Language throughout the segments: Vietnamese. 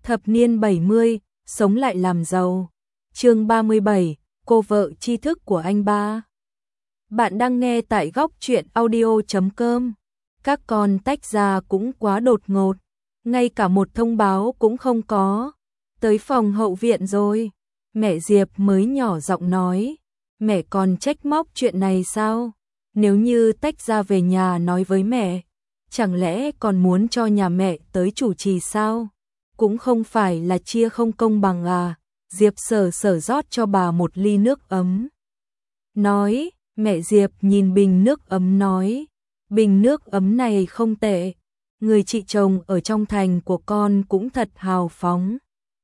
Thập niên 70, sống lại làm giàu. Chương 37, cô vợ tri thức của anh ba. Bạn đang nghe tại góc truyện audio.com. Các con tách ra cũng quá đột ngột, ngay cả một thông báo cũng không có. Tới phòng hậu viện rồi, mẹ Diệp mới nhỏ giọng nói. Mẹ còn trách móc chuyện này sao? Nếu như tách ra về nhà nói với mẹ, chẳng lẽ còn muốn cho nhà mẹ tới chủ trì sao? Cũng không phải là chia không công bằng à? Diệp sở rót cho bà một ly nước ấm. Nói, mẹ Diệp nhìn bình nước ấm nói, bình nước ấm này không tệ, người chị chồng ở trong thành của con cũng thật hào phóng.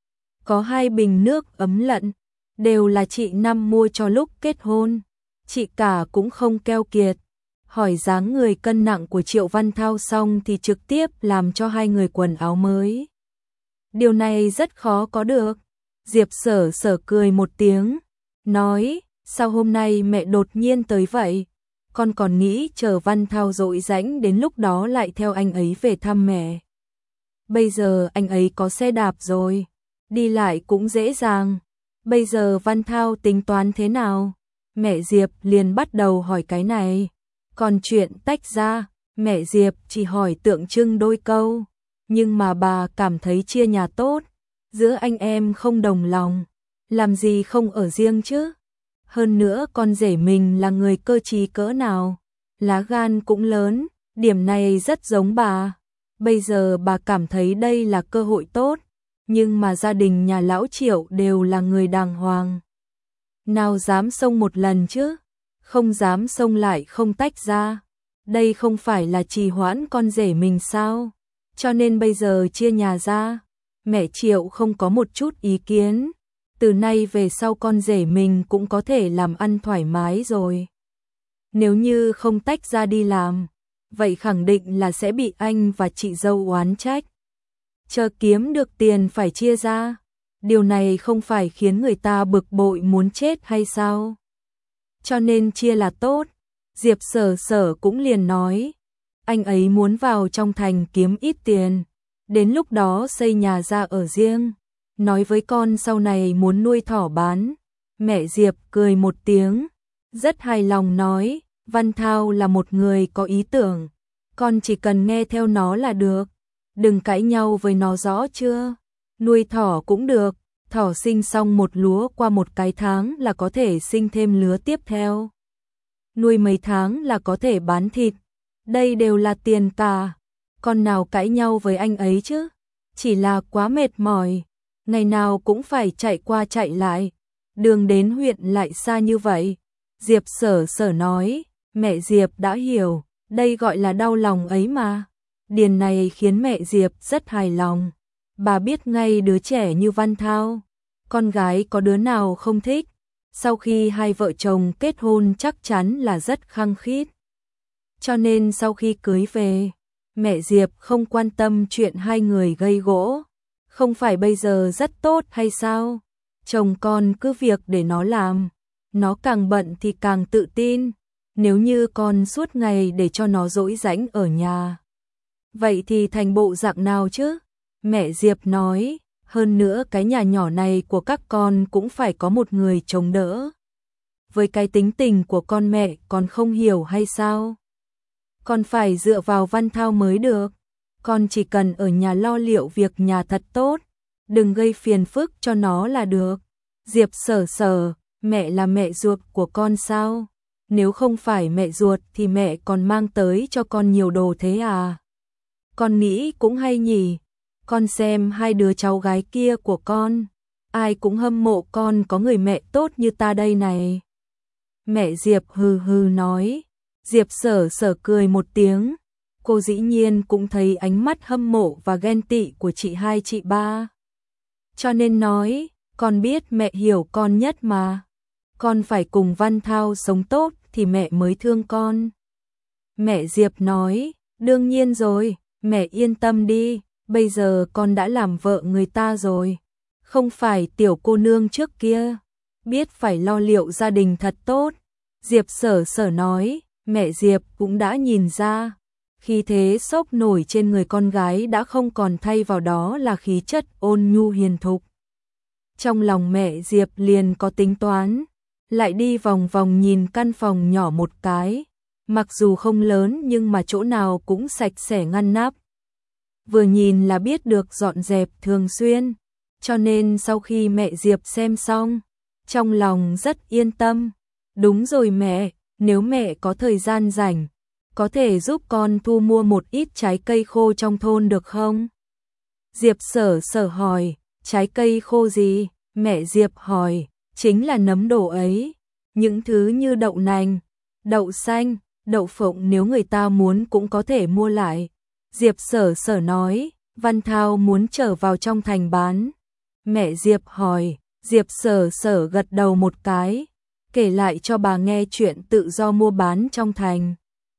Có 2 bình nước ấm lận, đều là chị Năm mua cho lúc kết hôn, chị cả cũng không keo kiệt. Hỏi dáng người cân nặng của Triệu Văn Thao xong thì trực tiếp làm cho 2 người quần áo mới. Điều này rất khó có được. Diệp sở cười một tiếng, nói, sao hôm nay mẹ đột nhiên tới vậy? Con còn nghĩ chờ Văn Thao rỗi rãnh đến lúc đó lại theo anh ấy về thăm mẹ. Bây giờ anh ấy có xe đạp rồi, đi lại cũng dễ dàng. Bây giờ Văn Thao tính toán thế nào? Mẹ Diệp liền bắt đầu hỏi cái này. Còn chuyện tách ra, mẹ Diệp chỉ hỏi tượng trưng đôi câu. Nhưng mà bà cảm thấy chia nhà tốt, giữa anh em không đồng lòng, làm gì không ở riêng chứ. Hơn nữa con rể mình là người cơ trí cỡ nào, lá gan cũng lớn, điểm này rất giống bà. Bây giờ bà cảm thấy đây là cơ hội tốt, nhưng mà gia đình nhà lão Triệu đều là người đàng hoàng. Nào dám xông một lần chứ, không dám xông lại không tách ra. Đây không phải là trì hoãn con rể mình sao? Cho nên bây giờ chia nhà ra, mẹ Triệu không có một chút ý kiến. Từ nay về sau con rể mình cũng có thể làm ăn thoải mái rồi. Nếu như không tách ra đi làm, vậy khẳng định là sẽ bị anh và chị dâu oán trách. Chờ kiếm được tiền phải chia ra, điều này không phải khiến người ta bực bội muốn chết hay sao? Cho nên chia là tốt. Diệp sở cũng liền nói, anh ấy muốn vào trong thành kiếm ít tiền, đến lúc đó xây nhà ra ở riêng. Nói với con sau này muốn nuôi thỏ bán. Mẹ Diệp cười một tiếng, rất hài lòng nói, Văn Thao là một người có ý tưởng, con chỉ cần nghe theo nó là được, đừng cãi nhau với nó rõ chưa? Nuôi thỏ cũng được, thỏ sinh xong một lứa qua một cái tháng là có thể sinh thêm lứa tiếp theo. Nuôi mấy tháng là có thể bán thịt, đây đều là tiền cả, con nào cãi nhau với anh ấy chứ? Chỉ là quá mệt mỏi, ngày nào cũng phải chạy qua chạy lại, đường đến huyện lại xa như vậy. Diệp sở nói, mẹ Diệp đã hiểu, đây gọi là đau lòng ấy mà. Điền này khiến mẹ Diệp rất hài lòng. Bà biết ngay đứa trẻ như Văn Thao, con gái có đứa nào không thích. Sau khi 2 vợ chồng kết hôn chắc chắn là rất khăng khít. Cho nên sau khi cưới về, mẹ Diệp không quan tâm chuyện 2 người gây gỗ. Không phải bây giờ rất tốt hay sao? Chồng con cứ việc để nó làm, nó càng bận thì càng tự tin. Nếu như con suốt ngày để cho nó rỗi rãnh ở nhà, vậy thì thành bộ dạng nào chứ? Mẹ Diệp nói, hơn nữa cái nhà nhỏ này của các con cũng phải có một người chống đỡ. Với cái tính tình của con mẹ còn không hiểu hay sao? Con phải dựa vào Văn Thao mới được. Con chỉ cần ở nhà lo liệu việc nhà thật tốt, đừng gây phiền phức cho nó là được. Diệp sở, mẹ là mẹ ruột của con sao? Nếu không phải mẹ ruột thì mẹ còn mang tới cho con nhiều đồ thế à? Con nghĩ cũng hay nhỉ. Con xem 2 đứa cháu gái kia của con, ai cũng hâm mộ con có người mẹ tốt như ta đây này. Mẹ Diệp hừ nói. Diệp sở cười một tiếng. Cô dĩ nhiên cũng thấy ánh mắt hâm mộ và ghen tị của chị hai chị ba. Cho nên nói, con biết mẹ hiểu con nhất mà. Con phải cùng Văn Thao sống tốt thì mẹ mới thương con. Mẹ Diệp nói, đương nhiên rồi, mẹ yên tâm đi, bây giờ con đã làm vợ người ta rồi. Không phải tiểu cô nương trước kia, biết phải lo liệu gia đình thật tốt. Diệp sở nói, mẹ Diệp cũng đã nhìn ra. Khi thế sốc nổi trên người con gái đã không còn, thay vào đó là khí chất ôn nhu hiền thục. Trong lòng mẹ Diệp liền có tính toán, lại đi vòng vòng nhìn căn phòng nhỏ một cái, mặc dù không lớn nhưng mà chỗ nào cũng sạch sẽ ngăn nắp. Vừa nhìn là biết được dọn dẹp thường xuyên, cho nên sau khi mẹ Diệp xem xong, trong lòng rất yên tâm. Đúng rồi mẹ, nếu mẹ có thời gian rảnh, có thể giúp con thu mua một ít trái cây khô trong thôn được không? Diệp Sở Sở hỏi, trái cây khô gì? Mẹ Diệp hỏi, chính là nấm đồ ấy, những thứ như đậu nành, đậu xanh, đậu phộng nếu người ta muốn cũng có thể mua lại. Diệp Sở Sở nói, Văn Thao muốn trở vào trong thành bán. Mẹ Diệp hỏi, Diệp Sở Sở gật đầu một cái, kể lại cho bà nghe chuyện tự do mua bán trong thành.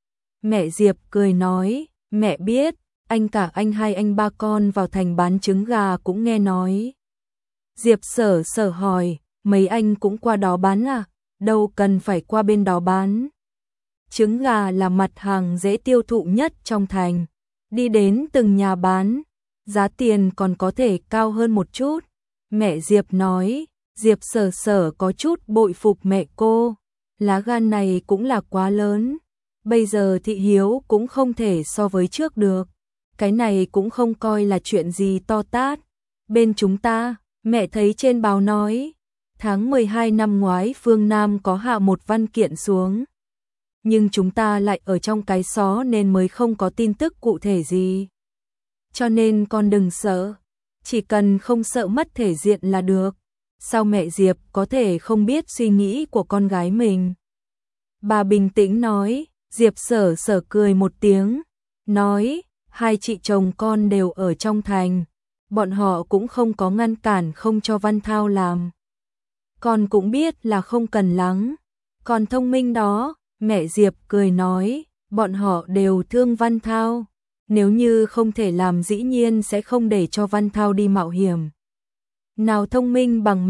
Mẹ Diệp cười nói, mẹ biết, anh cả anh hai anh ba con vào thành bán trứng gà cũng nghe nói. Diệp Sở Sở hỏi, mấy anh cũng qua đó bán à? Đâu cần phải qua bên đó bán. Trứng gà là mặt hàng dễ tiêu thụ nhất trong thành. Đi đến từng nhà bán, giá tiền còn có thể cao hơn một chút. Mẹ Diệp nói, Diệp Sở Sở có chút bội phục mẹ cô. Lá gan này cũng là quá lớn. Bây giờ thị hiếu cũng không thể so với trước được. Cái này cũng không coi là chuyện gì to tát. Bên chúng ta, mẹ thấy trên báo nói, tháng 12 năm ngoái phương Nam có hạ một văn kiện xuống. Nhưng chúng ta lại ở trong cái xó nên mới không có tin tức cụ thể gì. Cho nên con đừng sợ, chỉ cần không sợ mất thể diện là được. Sao mẹ Diệp có thể không biết suy nghĩ của con gái mình? Bà bình tĩnh nói. Diệp Sở Sở cười một tiếng, nói, hai chị chồng con đều ở trong thành, bọn họ cũng không có ngăn cản không cho Văn Thao làm. Con cũng biết là không cần lắng, con thông minh đó. Mẹ Diệp cười nói, bọn họ đều thương Văn Thao, nếu như không thể làm dĩ nhiên sẽ không để cho Văn Thao đi mạo hiểm. Nào thông minh bằng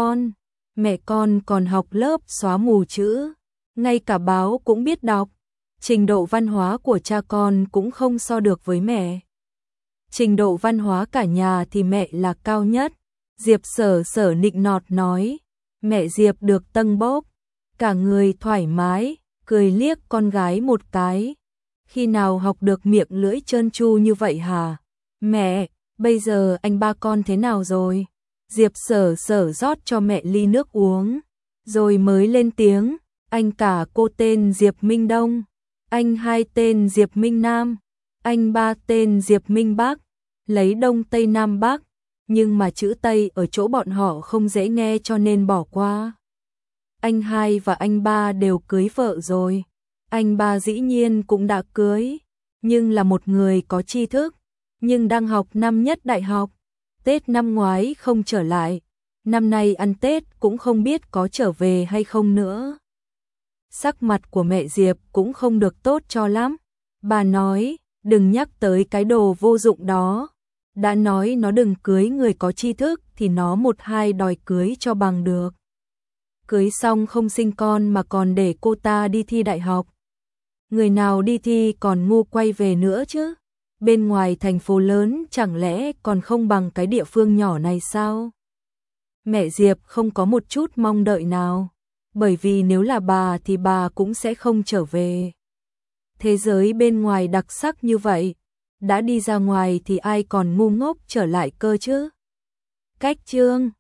mẹ con còn học lớp xóa mù chữ, ngay cả báo cũng biết đọc. Trình độ văn hóa của cha con cũng không so được với mẹ. Trình độ văn hóa cả nhà thì mẹ là cao nhất. Diệp Sở Sở nịnh nọt nói. Mẹ Diệp được tâng bốc, cả người thoải mái, cười liếc con gái một cái. Khi nào học được miệng lưỡi trơn tru như vậy hả? Mẹ, bây giờ anh ba con thế nào rồi? Diệp Sở Sở rót cho mẹ ly nước uống, rồi mới lên tiếng. Anh cả cô tên Diệp Minh Đông, anh hai tên Diệp Minh Nam, anh ba tên Diệp Minh Bắc, lấy Đông Tây Nam Bắc, nhưng mà chữ Tây ở chỗ bọn họ không dễ nghe cho nên bỏ qua. Anh hai và anh ba đều cưới vợ rồi, anh ba dĩ nhiên cũng đã cưới, nhưng là một người có tri thức, nhưng đang học năm nhất đại học. Tết năm ngoái không trở lại, năm nay ăn Tết cũng không biết có trở về hay không nữa. Sắc mặt của mẹ Diệp cũng không được tốt cho lắm. Bà nói, đừng nhắc tới cái đồ vô dụng đó. Đã nói nó đừng cưới người có tri thức thì nó một hai đòi cưới cho bằng được. Cưới xong không sinh con mà còn để cô ta đi thi đại học. Người nào đi thi còn ngu quay về nữa chứ. Bên ngoài thành phố lớn chẳng lẽ còn không bằng cái địa phương nhỏ này sao? Mẹ Diệp không có một chút mong đợi nào. Bởi vì nếu là bà thì bà cũng sẽ không trở về. Thế giới bên ngoài đặc sắc như vậy, đã đi ra ngoài thì ai còn ngu ngốc trở lại cơ chứ? Cách chương